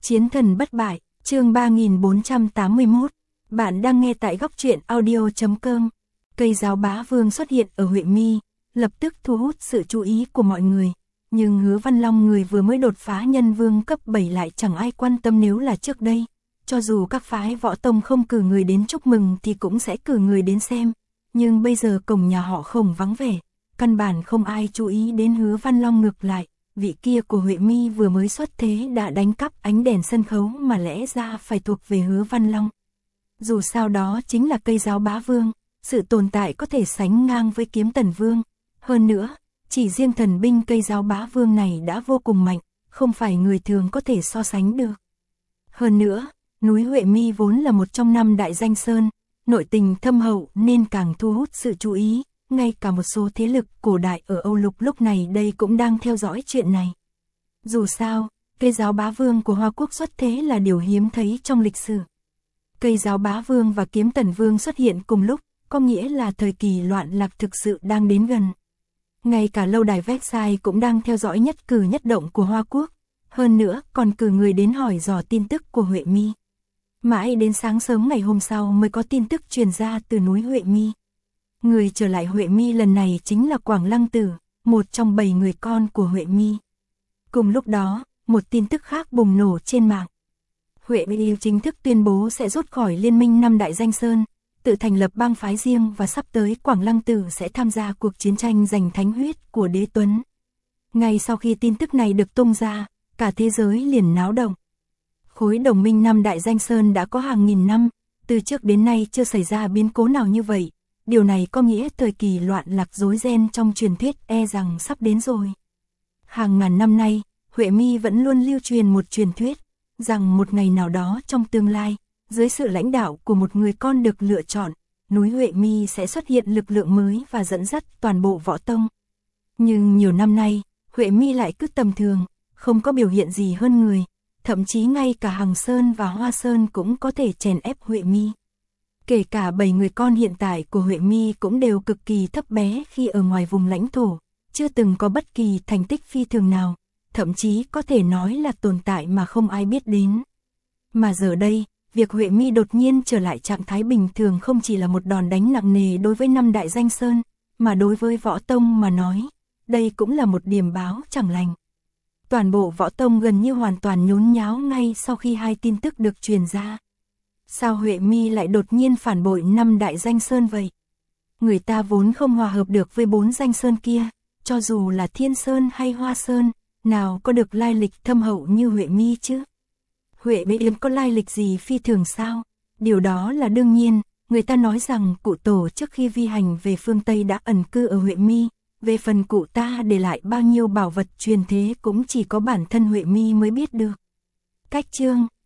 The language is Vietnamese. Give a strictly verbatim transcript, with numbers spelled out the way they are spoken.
Chiến thần bất bại, chương ba nghìn bốn trăm tám mươi mốt. Bạn đang nghe tại góc truyện audio chấm com. Cây giáo bá vương xuất hiện ở Huệ Mi, lập tức thu hút sự chú ý của mọi người. Nhưng Hứa Văn Long người vừa mới đột phá nhân vương cấp bảy lại chẳng ai quan tâm nếu là trước đây. Cho dù các phái võ tông không cử người đến chúc mừng thì cũng sẽ cử người đến xem. Nhưng bây giờ cổng nhà họ Khổng vắng vẻ, căn bản không ai chú ý đến Hứa Văn Long, ngược lại. Vị kia của Huệ Mi vừa mới xuất thế đã đánh cắp ánh đèn sân khấu mà lẽ ra phải thuộc về Hứa Văn Long. Dù sao đó chính là cây giáo bá vương, sự tồn tại có thể sánh ngang với kiếm tần vương. Hơn nữa, chỉ riêng thần binh cây giáo bá vương này đã vô cùng mạnh, không phải người thường có thể so sánh được. Hơn nữa, núi Huệ Mi vốn là một trong năm đại danh sơn, nội tình thâm hậu nên càng thu hút sự chú ý. Ngay cả một số thế lực cổ đại ở Âu Lục lúc này đây cũng đang theo dõi chuyện này. Dù sao, cây giáo bá vương của Hoa Quốc xuất thế là điều hiếm thấy trong lịch sử. Cây giáo bá vương và kiếm tần vương xuất hiện cùng lúc, có nghĩa là thời kỳ loạn lạc thực sự đang đến gần. Ngay cả lâu đài Versailles cũng đang theo dõi nhất cử nhất động của Hoa Quốc, hơn nữa còn cử người đến hỏi dò tin tức của Huệ Mi. Mãi đến sáng sớm ngày hôm sau mới có tin tức truyền ra từ núi Huệ Mi. Người trở lại Huệ Mi lần này chính là Quảng Lăng Tử, một trong bảy người con của Huệ Mi. Cùng lúc đó, một tin tức khác bùng nổ trên mạng. Huệ Mi chính thức tuyên bố sẽ rút khỏi liên minh năm đại danh sơn, tự thành lập bang phái riêng và sắp tới Quảng Lăng Tử sẽ tham gia cuộc chiến tranh giành thánh huyết của Đế Tuấn. Ngay sau khi tin tức này được tung ra, cả thế giới liền náo động. Khối đồng minh năm đại danh sơn đã có hàng nghìn năm, từ trước đến nay chưa xảy ra biến cố nào như vậy. Điều này có nghĩa thời kỳ loạn lạc rối ren trong truyền thuyết e rằng sắp đến rồi. Hàng ngàn năm nay, Huệ Mi vẫn luôn lưu truyền một truyền thuyết, rằng một ngày nào đó trong tương lai, dưới sự lãnh đạo của một người con được lựa chọn, núi Huệ Mi sẽ xuất hiện lực lượng mới và dẫn dắt toàn bộ võ tông. Nhưng nhiều năm nay, Huệ Mi lại cứ tầm thường, không có biểu hiện gì hơn người, thậm chí ngay cả Hằng Sơn và Hoa Sơn cũng có thể chèn ép Huệ Mi. Kể cả bảy người con hiện tại của Huệ Mi cũng đều cực kỳ thấp bé khi ở ngoài vùng lãnh thổ, chưa từng có bất kỳ thành tích phi thường nào, thậm chí có thể nói là tồn tại mà không ai biết đến. Mà giờ đây, việc Huệ Mi đột nhiên trở lại trạng thái bình thường không chỉ là một đòn đánh nặng nề đối với năm đại danh sơn, mà đối với võ tông mà nói, đây cũng là một điềm báo chẳng lành. Toàn bộ võ tông gần như hoàn toàn nhốn nháo ngay sau khi hai tin tức được truyền ra. Sao Huệ Mi lại đột nhiên phản bội năm đại danh sơn vậy? Người ta vốn không hòa hợp được với bốn danh sơn kia, cho dù là Thiên Sơn hay Hoa Sơn, nào có được lai lịch thâm hậu như Huệ Mi chứ? Huệ Mi có lai lịch gì phi thường sao? Điều đó là đương nhiên, người ta nói rằng cụ tổ trước khi vi hành về phương Tây đã ẩn cư ở Huệ Mi, về phần cụ ta để lại bao nhiêu bảo vật truyền thế cũng chỉ có bản thân Huệ Mi mới biết được. Cách chương